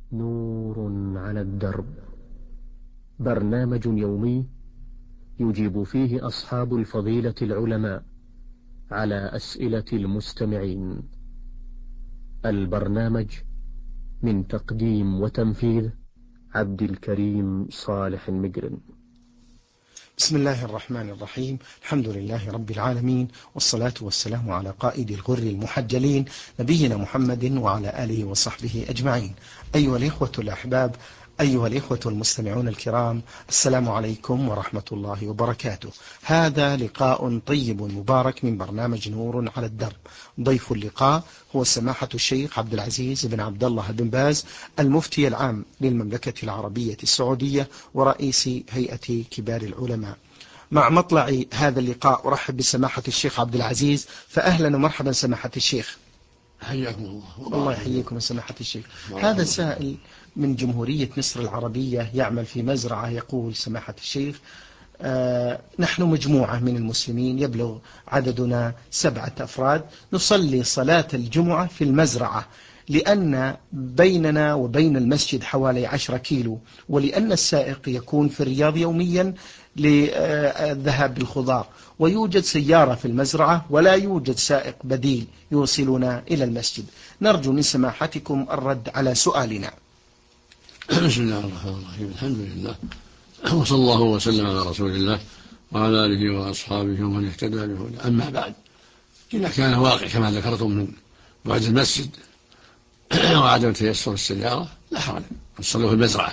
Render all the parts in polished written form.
نور على الدرب، برنامج يومي يجيب فيه أصحاب الفضيلة العلماء على أسئلة المستمعين. البرنامج من تقديم وتنفيذ عبد الكريم صالح المقرن. بسم الله الرحمن الرحيم. الحمد لله رب العالمين، والصلاة والسلام على قائد الغر المحجلين نبينا محمد وعلى آله وصحبه أجمعين. أيها الإخوة الأحباب، أيها الإخوة المستمعون الكرام، السلام عليكم ورحمة الله وبركاته. هذا لقاء طيب مبارك من برنامج نور على الدرب. ضيف اللقاء هو سماحة الشيخ عبد العزيز بن عبد الله بن باز، المفتي العام للمملكة العربية السعودية ورئيس هيئة كبار العلماء. مع مطلع هذا اللقاء أرحب بسماحة الشيخ عبد العزيز، فأهلا ومرحبا سماحة الشيخ. حياكم الله. الله يحييكم سماحة الشيخ. هذا سائل من جمهورية مصر العربية يعمل في مزرعة، يقول سماحة الشيخ: نحن مجموعة من المسلمين يبلغ عددنا 7 أفراد، نصلي صلاة الجمعة في المزرعة، لأن بيننا وبين المسجد حوالي 10 كيلو، ولأن السائق يكون في الرياض يوميا للذهاب بالخضار، ويوجد سيارة في المزرعة ولا يوجد سائق بديل يوصلنا إلى المسجد. نرجو من سماحتكم الرد على سؤالنا. بسم الله الرحمن الرحيم. الحمد لله، وصلى الله وسلم على رسول الله وعلى آله وأصحابه ومن اهتدى بهداه. أما بعد، إذا كان واقع كما ذكرتم من بعد المسجد وعدم تيسر السيارة لا حرج أن تصلوا في المزرعة،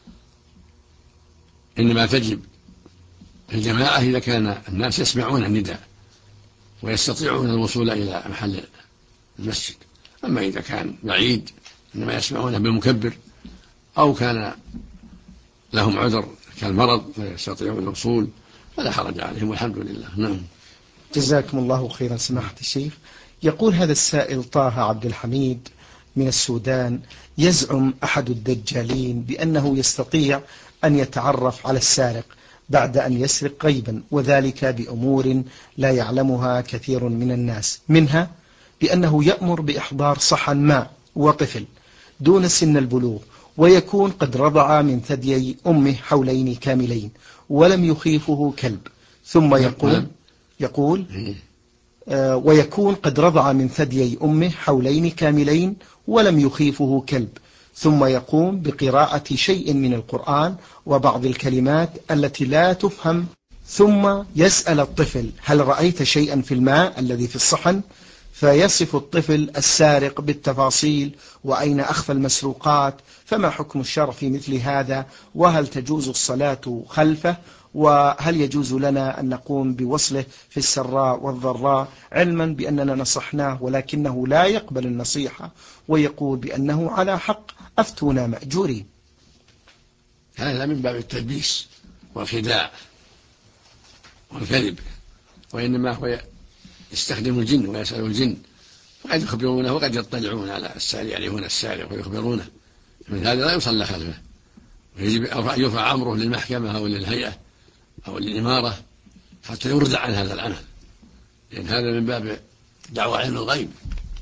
إنما تجب الجماعة إذا كان الناس يسمعون النداء ويستطيعون الوصول إلى محل المسجد. أما إذا كان بعيد إنما يسمعونه بالمكبر، أو كان لهم عذر كالمرض فيستطيعون الوصول، فلا حرج عليهم والحمد لله. نعم. جزاكم الله خيرا سماحة الشيخ. يقول هذا السائل طه عبد الحميد من السودان: يزعم أحد الدجالين بأنه يستطيع أن يتعرف على السارق بعد أن يسرق غيبا، وذلك بأمور لا يعلمها كثير من الناس، منها بأنه يأمر بإحضار صحن ماء وطفل دون سن البلوغ، ويكون قد رضع من ثديي أمه حولين كاملين ولم يخيفه كلب، ثم يقول ويكون قد رضع من ثديي أمه حولين كاملين ولم يخيفه كلب، ثم يقوم بقراءة شيء من القرآن وبعض الكلمات التي لا تفهم، ثم يسأل الطفل: هل رأيت شيئا في الماء الذي في الصحن؟ فيصف الطفل السارق بالتفاصيل وأين أخفى المسروقات. فما حكم الشرع في مثل هذا؟ وهل تجوز الصلاة خلفه؟ وهل يجوز لنا أن نقوم بوصله في السراء والضراء، علما بأننا نصحناه ولكنه لا يقبل النصيحة ويقول بأنه على حق، أفتونا مأجورين؟ هذا من باب التلبيس والخداع والكذب، وإنما هو يستخدم الجن ويسأل الجن، فقد يخبرونه وقد يطلعون على السارق، يعرفون السارق ويخبرونه. من هذا لا يصلى خلفه، ويجب أن يرفع أمره للمحكمة أو للهيئة أو للإمارة حتى يردع عن هذا العمل، لأن هذا من باب دعوى علم الغيب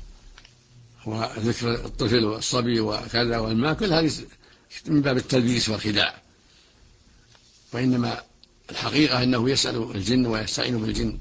وذكر الطفل والصبي وكذا والماء، كل هذه من باب التلبيس والخداع. وإنما الحقيقة أنه يسأل الجن ويستعين بالجن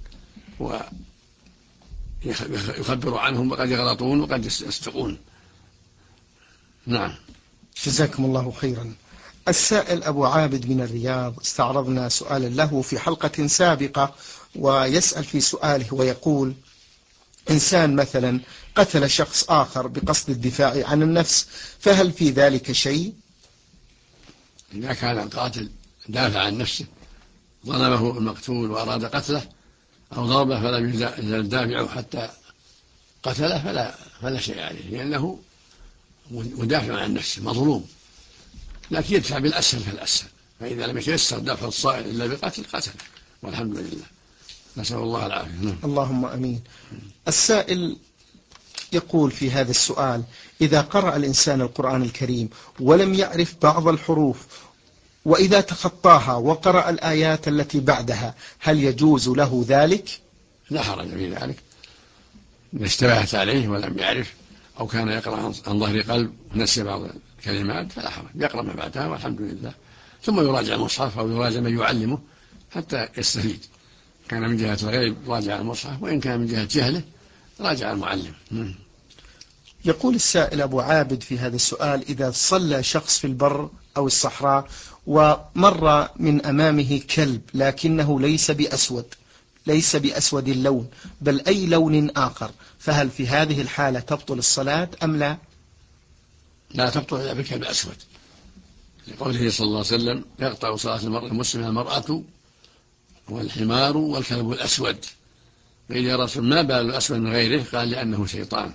ويخبر عنهم، وقد يغلطون وقد يصدقون. نعم. جزاكم الله خيرا. السائل أبو عابد من الرياض، استعرضنا سؤالا له في حلقة سابقة، ويسأل في سؤاله ويقول: إنسان مثلا قتل شخص آخر بقصد الدفاع عن النفس، فهل في ذلك شيء؟ إذا كان القاتل دافع عن نفسه، ظلمه المقتول وأراد قتله أو ضربه فلم يزل الدافع حتى قتله فلا شيء عليه، لأنه مدافع عن نفسه مظلوم، لكن يدفع بالأسهل فالأسهل، فإذا لم يتيسر دفع الصائل إلا بقتل قتل، والحمد لله، نسأل الله العافية. اللهم أمين. السائل يقول في هذا السؤال: إذا قرأ الإنسان القرآن الكريم ولم يعرف بعض الحروف، وإذا تخطاها وقرأ الآيات التي بعدها، هل يجوز له ذلك؟ لا حرج في ذلك، إذا اشتبهت عليه ولم يعرف، أو كان يقرأ عن ظهر قلب ونسي بعض كلمات فلا حرج، يقرأ ما بعدها والحمد لله، ثم يراجع المصحف أو يراجع من يعلمه حتى يستفيد. كان من جهة الغيب راجع المصحف، وإن كان من جهة جهله راجع المعلم. يقول السائل أبو عابد في هذا السؤال: إذا صلى شخص في البر أو الصحراء ومر من أمامه كلب لكنه ليس بأسود اللون بل أي لون آخر، فهل في هذه الحالة تبطل الصلاة أم لا؟ لا تبطل إلا بالكلب الأسود، لقوله صلى الله عليه وسلم: يقطع صلاة المرء المسلم المرأة والحمار والكلب الأسود. قيل: يا رسول ما بال الأسود من غيره؟ قال: لأنه شيطان.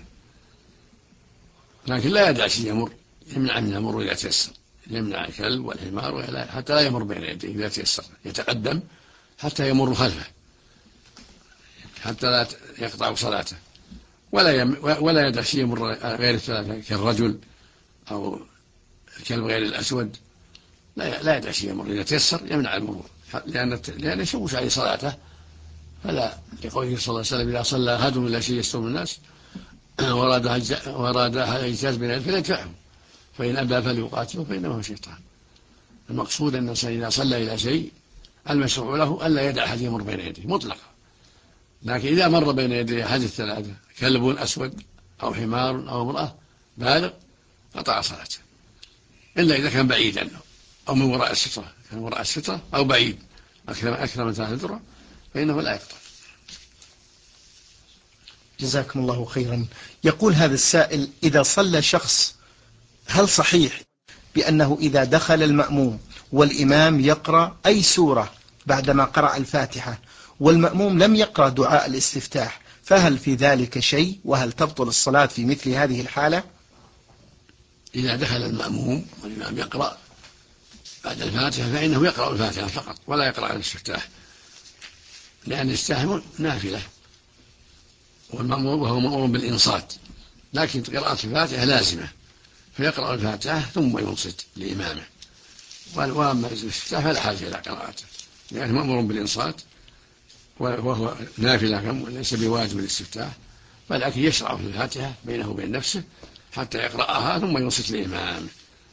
لكن لا يدع شيء يمر، يمنع من يمر إذا تيسر، يمنع الكلب والحمار حتى لا يمر بين يديه إذا تيسر، يتقدم حتى يمر خلفه حتى لا يقطع صلاته، ولا يدع شيء يمر غير الثلاثة كالرجل أو الكلب غير الأسود، لا يدع شيء يمر، إذا تيسر يمنع المرور لأن يشوش عليه صلاته. فلا، لقوله صلى الله عليه وسلم: إذا صلى أحدهم إلى شيء يستر الناس ورادها يجتاز بين يديه فليدفعه، فإن أبى فليقاتله فإنه شيطان. المقصود أن الإنسان إذا صلى إلى شيء المشروع له ألا يدع أحد يمر بين يديه مطلقا، لكن إذا مر بين يديه أحد الثلاثة كلب أسود أو حمار أو امرأة بالغ قطع صلاته، إلا إذا كان بعيدا أو من وراء السترة، كان وراء السترة أو بعيد أكثر من 3 ذرة فإنه لا يقطع. جزاكم الله خيرا. يقول هذا السائل: إذا صلى شخص، هل صحيح بأنه إذا دخل المأموم والإمام يقرأ أي سورة بعدما قرأ الفاتحة والمأموم لم يقرأ دعاء الاستفتاح، فهل في ذلك شيء؟ وهل تبطل الصلاة في مثل هذه الحالة؟ إذا دخل المأموم والإمام يقرأ بعد الفاتحة فإنه يقرأ الفاتحة فقط ولا يقرأ الاستفتاح، لأن الاستفتاح نافلة وهو مأمور بالإنصات، لكن قراءة الفاتحة لازمة، فيقرأ الفاتحة ثم ينصت لإمامه. وأما الاستفتاح فلا حاجة إلى قراءته لأنه مأمور بالإنصات وهو نافلة ليس بواجب الاستفتاح، ولكن يشرع في الفاتحة بينه وبين نفسه حتى يقرأها ثم ينصت لإمامه.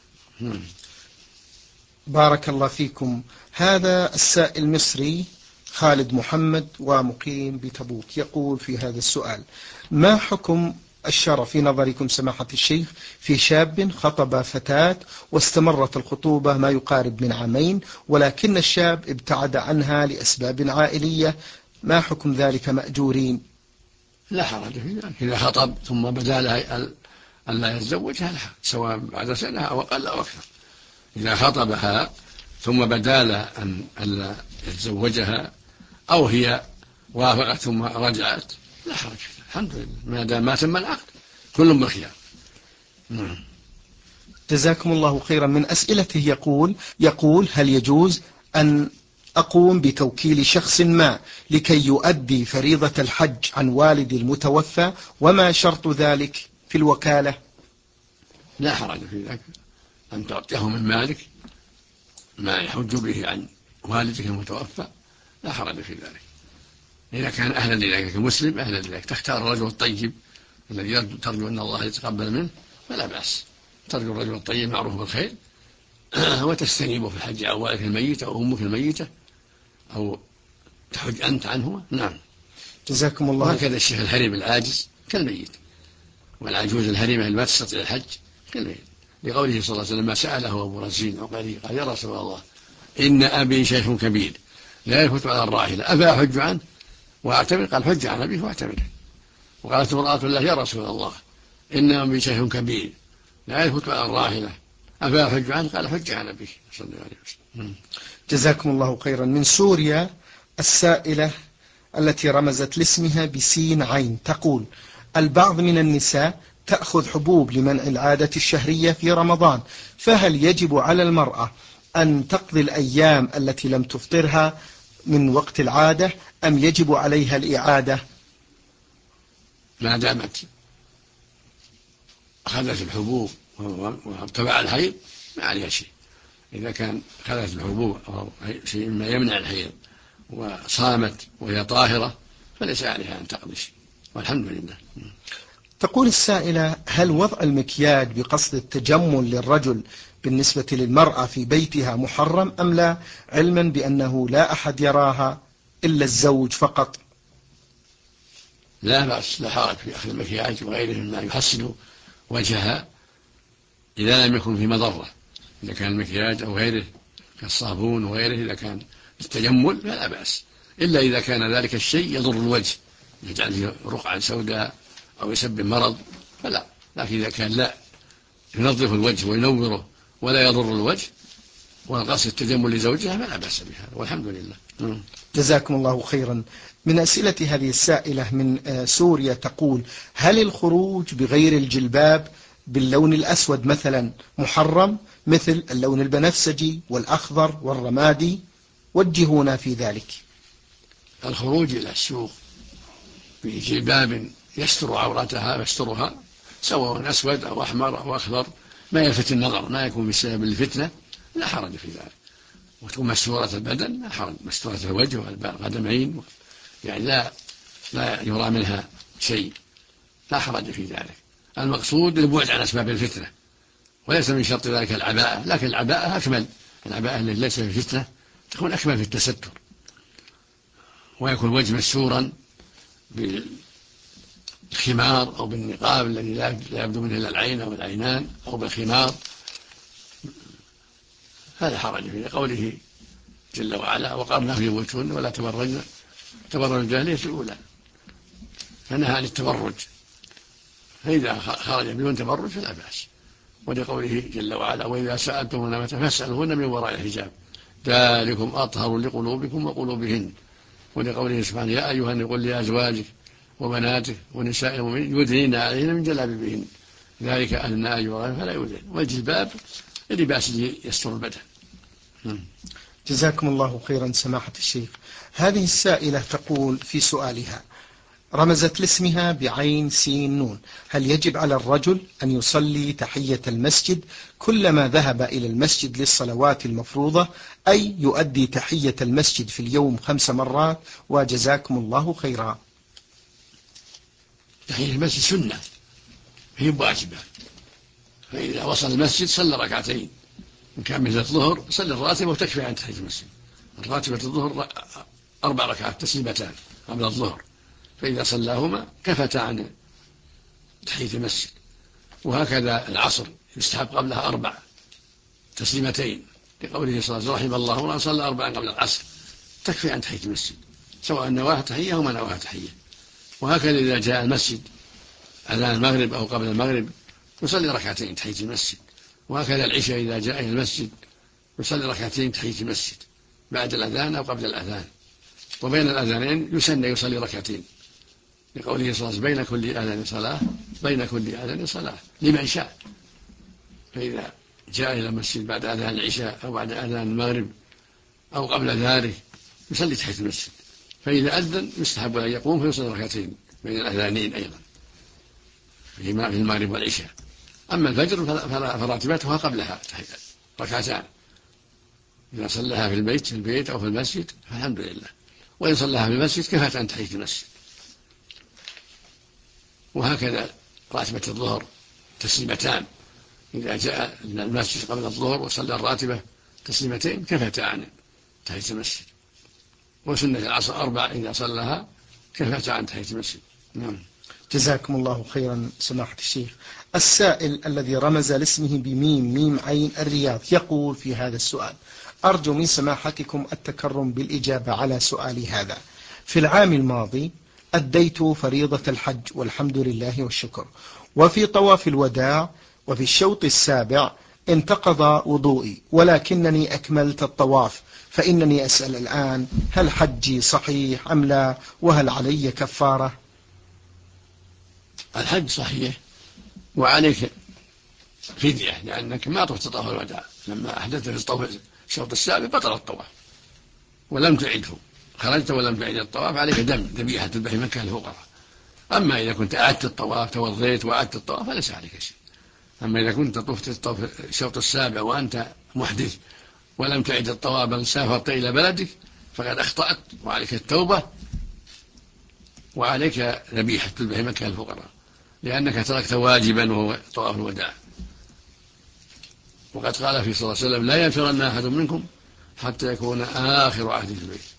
بارك الله فيكم. هذا السائل مصري خالد محمد ومقيم بتبوك، يقول في هذا السؤال: ما حكم الشرع في نظركم سماحة الشيخ في شاب خطب فتاة واستمرت الخطوبة ما يقارب من 2 عام، ولكن الشاب ابتعد عنها لأسباب عائلية، ما حكم ذلك مأجورين؟ لا حرج في ذلك، إذا خطب ثم بدا له أن لا يتزوجها لا حرج، سواء بعد سنة أو أقل أو أكثر. إذا خطبها ثم بدا له أن لا يتزوجها أو هي وافقت ثم رجعت لا حرج، الحمد لله، ما دام ما تم العقد كل بالخيار. جزاكم الله خيرا. من أسئلته يقول: هل يجوز أن أقوم بتوكيل شخص ما لكي يؤدي فريضة الحج عن والدي المتوفى، وما شرط ذلك في الوكالة؟ لا حرج في ذلك، أن تعطيه من مالك ما يحج به عن والدك المتوفى، لا حرج في ذلك، إذا كان أهلا لذلك مسلم أهلا لذلك. تختار الرجل الطيب الذي ترجو أن الله يتقبل منه فلا بأس، ترجو الرجل الطيب معروف بالخير وتستنيبه في الحج عن والدك الميت أو أمك الميتة أو تحج أنت عنهما. نعم. جزاكم الله. وهكذا الشيخ الهرم العاجز كالميت، والعجوز الهرمة اللي ما تستطيع الحج كالميت، لقوله صلى الله عليه وسلم: ما سأله أبو رزين عقيلي قال: يا رسول الله إن أبي شيخ كبير لا يفوت على الراحلة أفا أحج عنه وأعتمر؟ قال: حج عن أبيه واعتمر. وقالت امرأة له: يا رسول الله إن أبي شيخ كبير لا يفوت على الراحلة أفا أحج عنه؟ قال: حج عن أبيه صلى الله عليه وسلم. جزاكم الله خيرا. من سوريا السائلة التي رمزت لاسمها بسين عين تقول: البعض من النساء تأخذ حبوب لمنع العادة الشهرية في رمضان، فهل يجب على المرأة أن تقضي الأيام التي لم تفطرها من وقت العادة أم يجب عليها الإعادة؟ ما دامت أخذت الحبوب وتبع الحيض ما عليها شيء، إذا كان أخذت الحبوب أو شيء ما يمنع الحيض وصامت وهي طاهرة فليس عليها أن تقضي شيء، والحمد لله. تقول السائلة: هل وضع المكياج بقصد التجمل للرجل بالنسبة للمرأة في بيتها محرم أم لا، علما بأنه لا أحد يراها إلا الزوج فقط؟ لا بأس، لا حرج في أخذ المكياج وغيره مما يحسن وجهها إذا لم يكن في مضرة. إذا كان المكياج أو غيره كالصابون وغيره إذا كان التجمل فلا بأس، إلا إذا كان ذلك الشيء يضر الوجه، يجعل فيه رقعة سوداء أو يسبب مرض فلا. لكن إذا كان لا ينظف الوجه وينوره ولا يضر الوجه والقصد التجمل لزوجها فلا بأس بها، والحمد لله. جزاكم الله خيرا. من أسئلة هذه السائلة من سوريا تقول: هل الخروج بغير الجلباب باللون الأسود مثلا محرم، مثل اللون البنفسجي والأخضر والرمادي؟ وجهونا في ذلك. الخروج إلى السوق بجلباب يستر عورتها ويسترها، سواء أسود أو أحمر أو أخضر، ما يلفت النظر، ما يكون بسبب الفتنة، لا حرج في ذلك. وتكون مستورة البدن لا حرج، مستورة الوجه والقدمين، يعني لا يرى منها شيء، لا حرج في ذلك. المقصود البعد عن أسباب الفتنة، وليس من شرط ذلك العباءة، لكن العباءة أكمل، العباءة التي ليس في فتنة تكون أكمل في التستر، ويكون الوجه مستورا بالخمار أو بالنقاب الذي لا يبدو منه إلا العين أو العينان، أو بالخمار، هذا حرج في قوله جل وعلا: وقرنا في بيوتهن ولا تبرجن تبرج الجاهلية الأولى، فنهى عن التبرج، فإذا خرج بدون تبرج فلا بأس. ولقوله جل وعلا: وإذا سألتموهن متاعا فاسألوهن من وراء الحجاب ذلكم أطهر لقلوبكم وقلوبهن. ولقوله سبحانه: يا أيها النبي قل لأزواجك وبناتك ونساء المؤمنين يدنين عليهن من جلابيبهن ذلك أدنى أن يرين فلا يؤذين. والجلباب اللباس يستر البدن. جزاكم الله خيرا سماحة الشيخ. هذه السائلة تقول في سؤالها: رمزت لاسمها بعين سين نون: هل يجب على الرجل أن يصلي تحية المسجد كلما ذهب إلى المسجد للصلوات المفروضة، أي يؤدي تحية المسجد في اليوم 5 مرات؟ وجزاكم الله خيرا. تحية المسجد سنة هي واجبة، فإذا وصل المسجد صلى ركعتين، إن كان مثل الظهر صلي الراتبة وتكفي عن تحية المسجد. الراتبة الظهر 4 ركعات تسليمتان قبل الظهر، فإذا صلاهما كفتا عن تحية المسجد. وهكذا العصر يستحب قبلها 4 تسليمتين، لقوله صلى الله عليه وسلم: رحم الله امرأ صلى 4 قبل العصر، تكفي عن تحية المسجد، سواء نواها تحية أو ما نواها تحية. وهكذا إذا جاء المسجد أذان المغرب أو قبل المغرب يصلي ركعتين تحية المسجد. وهكذا العشاء إذا جاء إلى المسجد يصلي ركعتين تحية المسجد بعد الأذان أو قبل الأذان. وبين الأذانين يصلي ركعتين، لقوله صلى الله عليه وسلم: بين كل أذان صلاة، بين كل أذان صلاة لمن شاء. فإذا جاء إلى المسجد بعد أذان العشاء أو بعد أذان المغرب أو قبل ذلك يصلي تحية المسجد. فإذا أذن يستحب أن يقوم فيصلي ركعتين بين الأذانين أيضا في المغرب والعشاء. أما الفجر فراتبتها قبلها ركعتان، إذا صلىها في البيت أو في المسجد فالحمد لله، وإن صلىها في المسجد كفت عن تحية المسجد. وهكذا راتبة الظهر تسليمتان، إذا جاء المسجد قبل الظهر وصلى الراتبة تسليمتين كفتا عن تحية المسجد. وسنة العصر 4 إذا صلىها كفتا عن تحية المسجد. نعم. جزاكم الله خيرا سماحة الشيخ. السائل الذي رمز لاسمه بميم ميم عين الرياض يقول في هذا السؤال: أرجو من سماحتكم التكرم بالإجابة على سؤالي هذا. في العام الماضي أديت فريضة الحج والحمد لله والشكر، وفي طواف الوداع وفي الشوط السابع انتقض وضوئي، ولكنني أكملت الطواف، فإنني أسأل الآن: هل حجي صحيح أم لا؟ وهل علي كفارة؟ الحج صحيح وعليك فدية، لأنك ما طفت طواف الوداع، لما أحدثت في الشوط السابع بطل الطواف ولم تعده، خرجت ولم تعد الطواف، عليك ذبيحة تذبح مكة للفقراء. أما إذا كنت أعدت الطواف، توضيت وأعدت الطواف، فليس عليك شيء. أما إذا كنت طفت الشوط السابع وأنت محدث ولم تعد الطواف بل سافرت إلى بلدك فقد أخطأت، وعليك التوبة وعليك ذبيحة تذبح مكة للفقراء. لأنك تركت واجبا وهو طواف الوداع. وقد قال في صلى الله عليه وسلم لا ينفرن أحد منكم حتى يكون آخر عهد في البيت.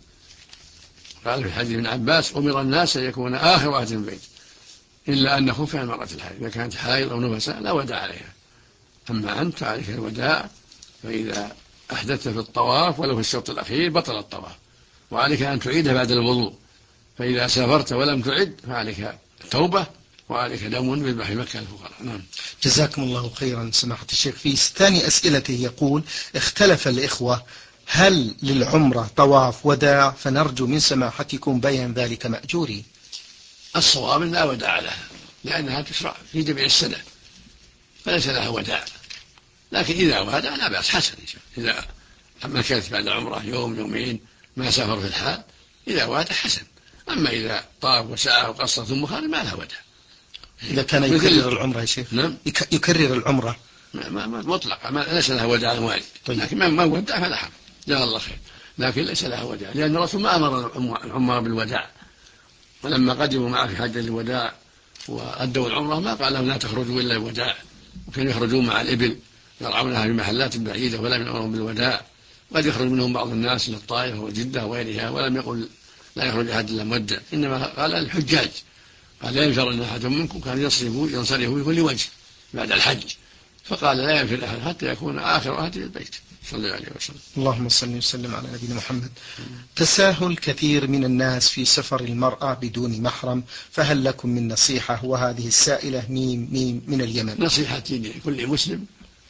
قال في حديث ابن عباس أمر الناس أن يكون آخر عهد في البيت إلا أن خف عن المرأة الحائض، إذا كانت حائض أو نفساء لا وداع عليها. أما أنت عليك الوداع، فإذا أحدثت في الطواف ولو في الشوط الأخير بطل الطواف، وعليك أن تعيده بعد الوضوء. فإذا سافرت ولم تعد فعليك توبة وعليك دم يذبح مكة الفقراء. نعم. جزاكم الله خيرا سماحة الشيخ. في ثاني أسئلته يقول: اختلف الإخوة هل للعمرة طواف وداع؟ فنرجو من سماحتكم بيان ذلك مأجوري. الصواب لا وداع لها، لأنها تشرع في جميع السنة فليس لها وداع، لكن إذا وداع لا بأس، حسن إذا مكثت بعد العمرة يوم يومين ما سافر في الحال، إذا وداع حسن. أما إذا طاف وسعى وقصر ثم خرج ما لها وداع. إذا كان يكرر العمرة يا شيخ. نعم. يكرر العمرة ما مطلق، ليس لها وداع واجب. طيب. لكن ما وداع فلا حرج، جزاه الله خير، لكن ليس لها وداع، لأن الرسول ما أمر العمر بالوداع. ولما قدموا معه في حجة الوداع وأدوا العمرة ما قال لهم لا تخرجوا إلا الوداع، وكانوا يخرجون مع الإبل يرعونها في محلات بعيدة ولم يأمرهم بالوداع. قد يخرج منهم بعض الناس للطائف وجدة وغيرها ولم يقل لا يخرج أحد إلا مودع، إنما قال الحجاج، قال لا ينفرن أحد منكم، كان ينصرف في كل وجه بعد الحج، فقال لا ينفر أحد حتى يكون آخر عهده في البيت صلى الله عليه وسلم. اللهم صل وسلم على نبينا محمد. تساهل كثير من الناس في سفر المرأة بدون محرم، فهل لكم من نصيحة؟ وهذه السائلة ميم من اليمن. نصيحتي لكل مسلم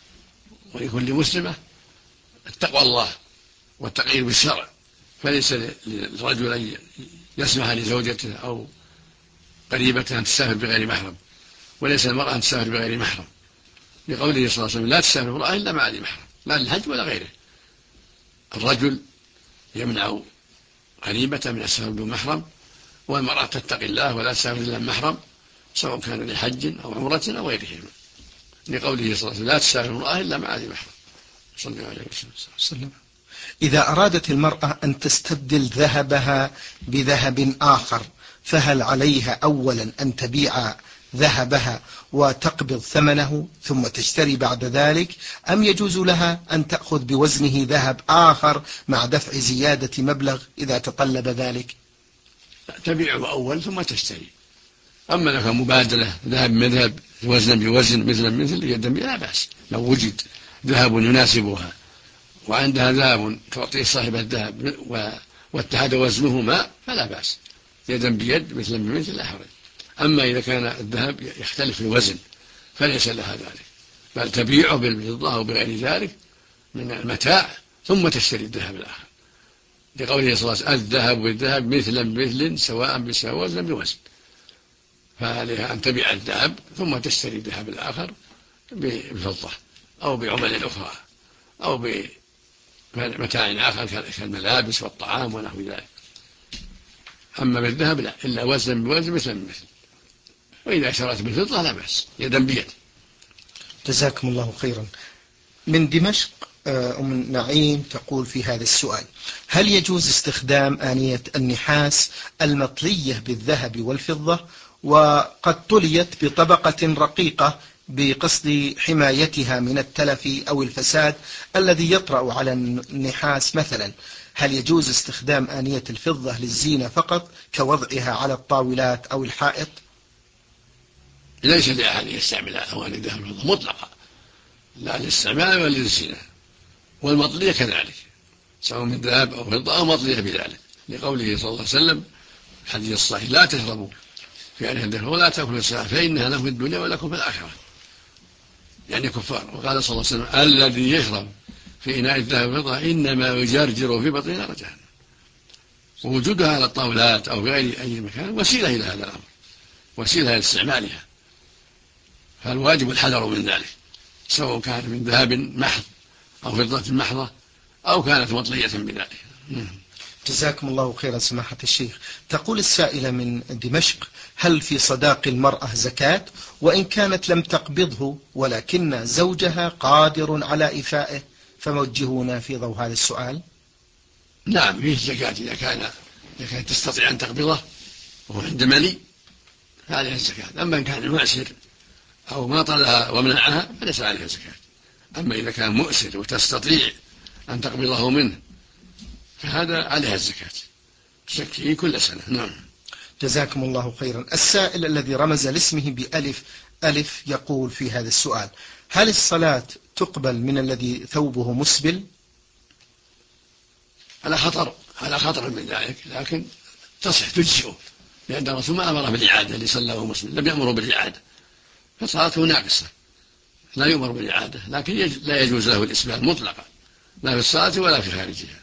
ولكل مسلمة اتقوا الله والتقييد بالشرع، فليس للرجل أن يسمح لزوجته أو قريبته أن تسافر بغير محرم، وليس المرأة أن تسافر بغير محرم، لقوله صلى الله عليه وسلم لا تسافر المرأة إلا مع ذي محرم، لا للحج ولا غيره. الرجل يمنع قريبته من السفر بدون محرم، والمرأة تتقي الله ولا تسافر إلا محرم، سواء كان لحج أو عمرة أو غيرهما، لقوله صلى الله عليه وسلم لا تسافر المرأة إلا مع ذي محرم صلى الله عليه وسلم. إذا أرادت المرأة أن تستبدل ذهبها بذهب آخر، فهل عليها أولا أن تبيع ذهبها وتقبض ثمنه ثم تشتري بعد ذلك، أم يجوز لها أن تأخذ بوزنه ذهب آخر مع دفع زيادة مبلغ إذا تطلب ذلك؟ تبيعه أول ثم تشتري. أما لك مبادلة ذهب مذهب وزنا بوزن مثلا مثل يدا لا بأس، لو وجد ذهب يناسبها وعندها ذهب تعطيه صاحب الذهب واتحد وزنهما فلا بأس، يدا بيد مثلا بمثل لا حرج. أما إذا كان الذهب يختلف في الوزن فليس لها ذلك، بل تبيعه بالفضة أو بغير ذلك من المتاع ثم تشتري الذهب الآخر، لقوله صلى الله عليه وسلم الذهب بالذهب مثلا بمثل سواء بسواء وزنا بوزن، فعليها أن تبيع الذهب ثم تشتري الذهب الآخر بالفضة أو بعمل أخرى أو بمتاع آخر كالملابس والطعام ونحو ذلك. أما بالذهب لا، إلا وزنا بوزن مثلا بمثل، وإذا اشترت بالفضة لا بأس يدا بيد. جزاكم الله خيرا. من دمشق أم نعيم تقول في هذا السؤال: هل يجوز استخدام آنية النحاس المطلية بالذهب والفضة وقد طليت بطبقة رقيقة بقصد حمايتها من التلف أو الفساد الذي يطرأ على النحاس مثلا؟ هل يجوز استخدام آنية الفضة للزينة فقط كوضعها على الطاولات أو الحائط؟ ليس لأحد يستعمل أواني الذهب والفضة مطلقة، لا للاستعمال ولا للزينة، والمطلية كذلك سواء من ذهب أو فضة أو مطلية بذلك، لقوله صلى الله عليه وسلم الحديث الصحيح لا تشربوا في آنية الذهب ولا تأكلوا الساعة فإنها لكم في الدنيا ولكم في الآخرة، يعني كفار. وقال صلى الله عليه وسلم الذي يشرب في إناء الذهب والفضة إنما يجرجر في بطن نار جهنم. ووجودها على الطاولات أو في غير أي مكان وسيلة إلى هذا الأمر، وسيلة إلى استعمالها، فالواجب الحذر من ذلك، سواء كانت من ذهب محض أو فضة محضة أو كانت مطلية بذلك. جزاكم الله خيرا سماحة الشيخ. تقول السائلة من دمشق: هل في صداق المرأة زكاة وإن كانت لم تقبضه ولكن زوجها قادر على إيفائه؟ فموجهونا في ضوء هذا السؤال. نعم فيه زكاة إذا كانت تستطيع أن تقبضه وهو عند ملي فعليها الزكاة. أما إن كان معسر أو ما طلها ومنعها فليس عليها زكاة. أما إذا كان مؤسر وتستطيع أن تقبضه منه فهذا عليها الزكاة، تزكيه كل سنة. نعم. جزاكم الله خيرا. السائل الذي رمز لاسمه بألف ألف يقول في هذا السؤال: هل الصلاة تقبل من الذي ثوبه مسبل؟ على خطر من ذلك، لكن تصح تجزئه، لأن الرسول ما أمر بالإعادة اللي صلى وهو مسلم، لم يأمره بالإعادة، فصلاته ناقصة لا يؤمر بالإعادة، لكن لا يجوز له الإسبال مطلقا، لا في الصلاة ولا في خارجها.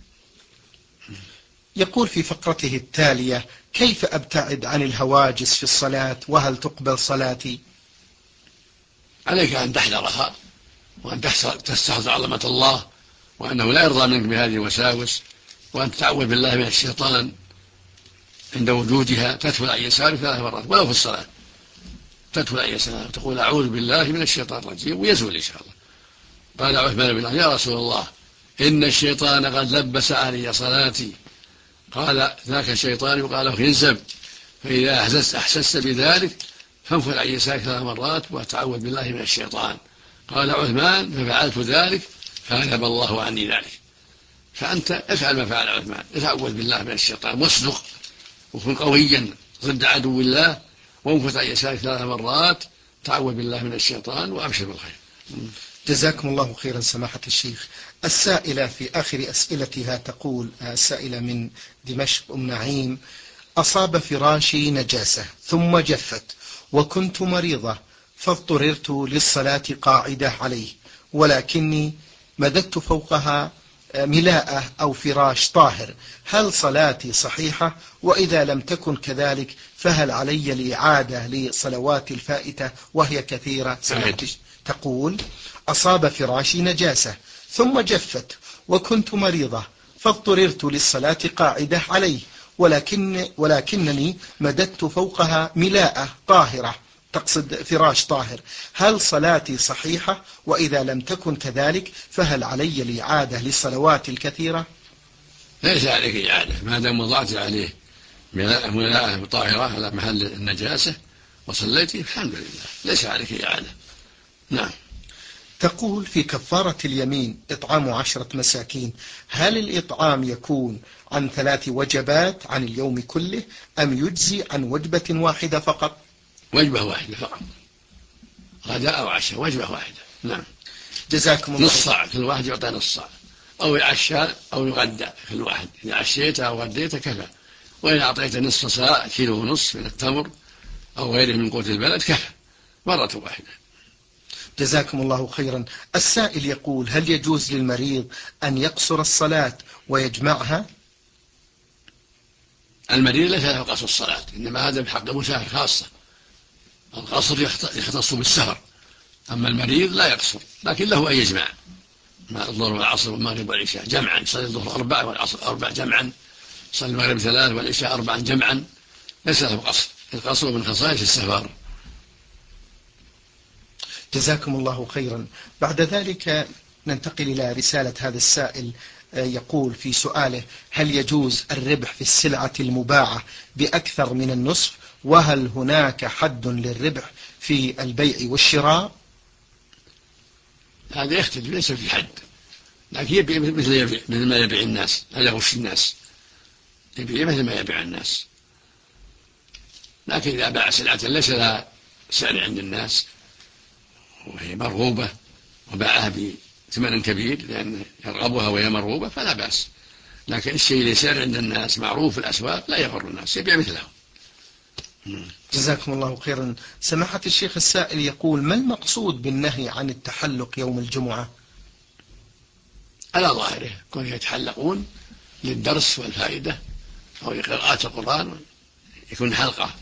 يقول في فقرته التالية: كيف أبتعد عن الهواجس في الصلاة، وهل تقبل صلاتي؟ عليك أن تحذرها، وأن تستحضر عظمة الله، وأنه لا يرضى منك بهذه الوساوس، وأن تتعوذ بالله من الشيطان عند وجودها، تدخل عن يسارك 3 مرات ولو في الصلاة، تدخل عن يسارك وتقول أعوذ بالله من الشيطان الرجيم، ويزول إن شاء الله. قال عثمان بن عفان: يا رسول الله إن الشيطان قد لبس علي صلاتي. قال: ذاك الشيطان يقال له خنزب، فإذا أحسست بذلك فانفذ عن يسارك 3 مرات وتعوذ بالله من الشيطان. قال عثمان: ففعلت ذلك فأذهب الله عني ذلك. فأنت افعل ما فعل عثمان، اتعوذ بالله من الشيطان واصدق وكن قويا ضد عدو الله، وانفذ عن يسارك 3 مرات، تعوذ بالله من الشيطان وأبشر بالخير. جزاكم الله خيرا سماحة الشيخ. السائلة في آخر أسئلتها تقول، السائلة من دمشق أم نعيم: أصاب فراشي نجاسة ثم جفت، وكنت مريضة فاضطررت للصلاة قاعدة عليه، ولكني مددت فوقها ملاءة أو فراش طاهر، هل صلاتي صحيحة؟ وإذا لم تكن كذلك فهل علي الإعادة لصلوات الفائتة وهي كثيرة؟ تقول: أصاب فراشي نجاسة ثم جفت، وكنت مريضة فاضطررت للصلاة قاعدة عليه، ولكنني مددت فوقها ملاءة طاهرة، تقصد فراش طاهر، هل صلاتي صحيحة؟ وإذا لم تكن كذلك فهل علي الإعادة للصلوات الكثيرة؟ ليس عليك إعادة ما دام وضعت عليه ملاءة طاهرة على محل النجاسة وصليت، الحمد لله ليس عليك إعادة. نعم. تقول في كفارة اليمين إطعام 10 مساكين، هل الإطعام يكون عن 3 وجبات عن اليوم كله، أم يجزي عن وجبة واحدة فقط؟ وجبة واحدة فقط، غداء أو عشاء، وجبة واحدة. نعم. جزاكم الله. نص صاع، كل واحد يعطى نص صاع، أو يعشى أو يغدى كل واحد، إذا عشيت أو غديت كفى، وإن أعطيت نصف صاع 1.5 كيلو من التمر أو غيره من قوت البلد كفى مرة واحدة. جزاكم الله خيرا. السائل يقول: هل يجوز للمريض أن يقصر الصلاة ويجمعها؟ المريض ليس له قصر الصلاة، إنما هذا بحق مسافر خاصة، القصر يختص بالسفر، أما المريض لا يقصر، لكن له أن يجمع مع الظهر والعصر والمغرب والعشاء جمعا، يصلي الظهر 4 والعصر 4 جمعا، يصلي المغرب 3 والعشاء 4 جمعا، ليس له قصر، القصر من خصائص السفر. جزاكم الله خيرا. بعد ذلك ننتقل إلى رسالة هذا السائل، يقول في سؤاله: هل يجوز الربح في السلعة المباعة بأكثر من النصف؟ وهل هناك حد للربح في البيع والشراء؟ هذا يختلف، ليس في حد، لكن يبيع مثل ما يبيع الناس، لا يغش الناس، يبيع مثل ما يبيع الناس، لكن إذا باع سلعة ليس لها سعر عند الناس وهي مرغوبة وباعها بثمن كبير لأن يرغبها وهي مرغوبة فلا بأس، لكن الشيء اللي سعر عند الناس معروف في الأسواق لا يغر الناس، يبيع مثله. جزاكم الله خيرا. سماحة الشيخ، السائل يقول: ما المقصود بالنهي عن التحلق يوم الجمعة؟ على ظاهره كون يتحلقون للدرس والفائدة أو لقراءة القرآن، يكون حلقة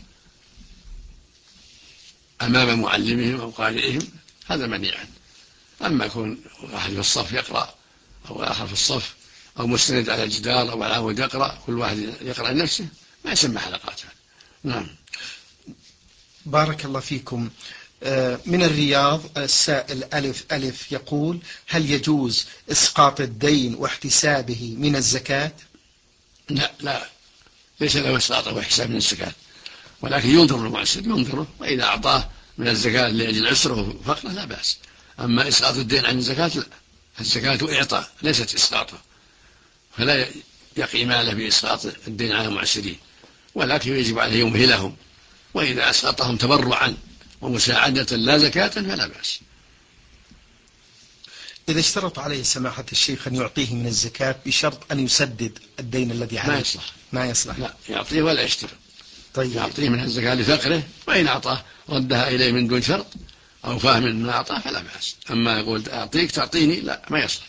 أمام معلمهم أو قارئهم، هذا منهي عنه. أما يكون واحد في الصف يقرأ أو آخر في الصف أو مستند على الجدار أو على عمود يقرأ، كل واحد يقرأ لنفسه، ما يسمى حلقات. نعم. بارك الله فيكم. من الرياض السائل ألف ألف يقول: هل يجوز إسقاط الدين واحتسابه من الزكاة؟ لا، ليس له إسقاط وحساب من الزكاة، ولكن ينظر المعسر ينظره، وإذا أعطاه من الزكاة لأجل عسره وفقره لا بأس. أما إسقاط الدين عن الزكاة لا، الزكاة إعطاء ليست إسقاطه، فلا يقي ماله بإسقاط الدين على المعسرين، ولكن يجب عليه يمهلهم، وإذا أسقطهم تبرعا ومساعدة لا زكاة فلا بأس. إذا اشترط عليه سماحة الشيخ أن يعطيه من الزكاة بشرط أن يسدد الدين الذي عليه، ما يصلح. لا يعطيه ولا يشترط. طيب. يعطيه من الزكاة لفقره، وإن أعطاه ردها إليه من دون شرط أو فاهم ما أعطاه فلا بأس. أما يقول أعطيك تعطيني لا، ما يصلح،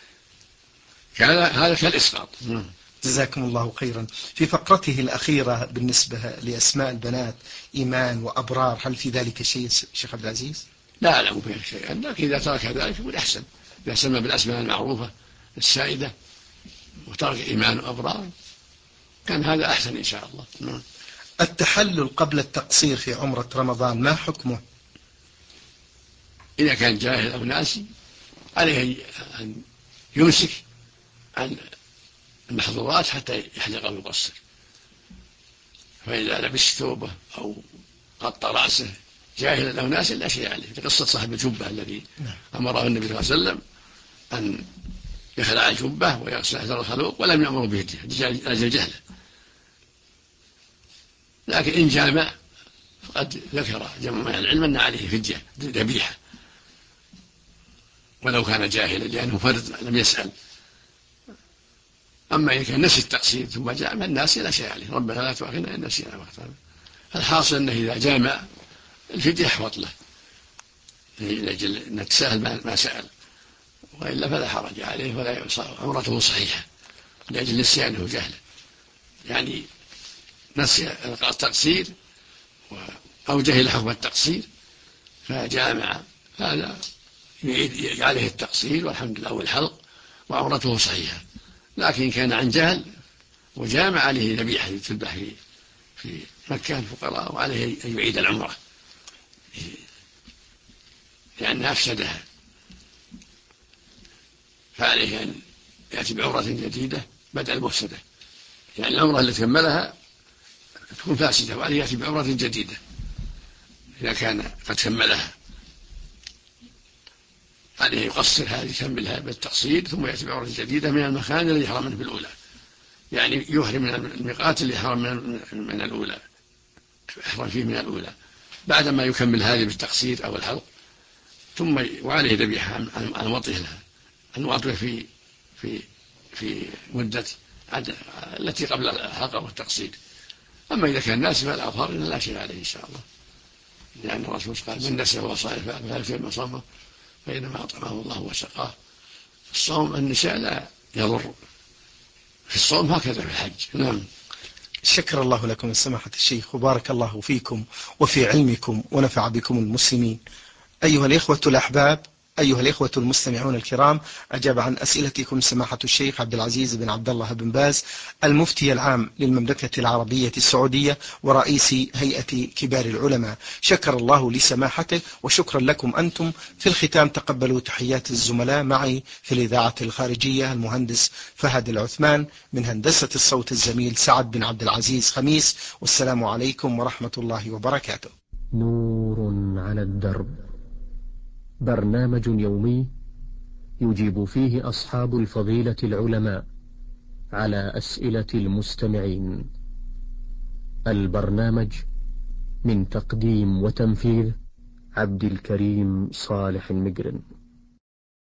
هذا كالإسقاط. جزاكم الله خيرا. في فقرته الأخيرة بالنسبة لأسماء البنات إيمان وأبرار، هل في ذلك شيء شيخ عبد العزيز؟ لا أعلم فيها شيئا، لكن إذا ترك ذلك يكون أحسن، إذا سمى بالأسماء المعروفة السائدة وترك إيمان وأبرار كان هذا أحسن إن شاء الله. التحلل قبل التقصير في عمرة رمضان ما حكمه؟ إذا كان جاهل أو ناسي عليه أن يمسك عن المحظورات حتى يحلق أو يقصر، فإذا لبس ثوبه أو غطى رأسه جاهلا أو ناسا لا شيء عليه، قصة صاحب الجبة الذي أمره النبي صلى الله عليه وسلم أن يخلع الجبة ويغسل أثر الخلوق ولم يأمره بهديه لأجل جهله. لكن إن جامع فقد ذكر جمع من العلم أن عليه فدية ذبيحة ولو كان جاهلا لأنه فرد لم يسأل. أما إذا كان نسي التقصير ثم جامع الناس لا شيء عليه، ربنا لا تؤاخذنا إن نسينا وأخطأنا. الحاصل أنه إذا جامع الفدية أحوط له لأجل أن تساهل ما سأل، وإلا فلا حرج عليه ولا عمرته صحيحة لأجل نسيانه جهله، يعني نسي التقصير أو جهل حكم التقصير فجامع، هذا يعيد عليه التقصير والحمد لله والحلق وعمرته صحيحة. لكن كان عن جهل وجامع عليه ذبيحة تذبح في مكة الفقراء، وعليه أن يعيد العمرة لأنها أفسدها، فعليه أن يأتي بعمرة جديدة بدل المفسدة، يعني العمرة التي كملها تكون فاسدة وعليه يأتي بعمرة جديدة إذا كان قد كملها، عليه يقصر هذه يكملها بالتقصير ثم يأتي بعمرة جديدة من المكان الذي يحرم منه في الأولى، يعني يحرم من الميقات اللي يحرم من الأولى، يحرم فيه من الأولى بعدما يكمل هذه بالتقصير أو الحلق، ثم وعليه ذبيحة عن وطئه لها، عن وطئه في مدة التي قبل الحلق والتقصير. أما إذا كان ناسي فالأظهر إن لا شيء عليه إن شاء الله، لأن الرسول قال من نسي وهو صائم فليتم صومه فإنما أطعمه الله وسقاه. الصوم النساء لا يضر في الصوم هكذا في الحج. نعم. شكر الله لكم سماحة الشيخ وبارك الله فيكم وفي علمكم ونفع بكم المسلمين. أيها الإخوة الأحباب، أيها الإخوة المستمعون الكرام، أجاب عن أسئلتكم سماحة الشيخ عبد العزيز بن عبد الله بن باز المفتي العام للمملكة العربية السعودية ورئيس هيئة كبار العلماء. شكر الله لسماحته وشكرا لكم أنتم. في الختام تقبلوا تحيات الزملاء معي في الإذاعة الخارجية المهندس فهد العثمان، من هندسة الصوت الزميل سعد بن عبد العزيز خميس، والسلام عليكم ورحمة الله وبركاته. نور على الدرب، برنامج يومي يجيب فيه أصحاب الفضيلة العلماء على أسئلة المستمعين. البرنامج من تقديم وتنفيذ عبد الكريم صالح المقرن.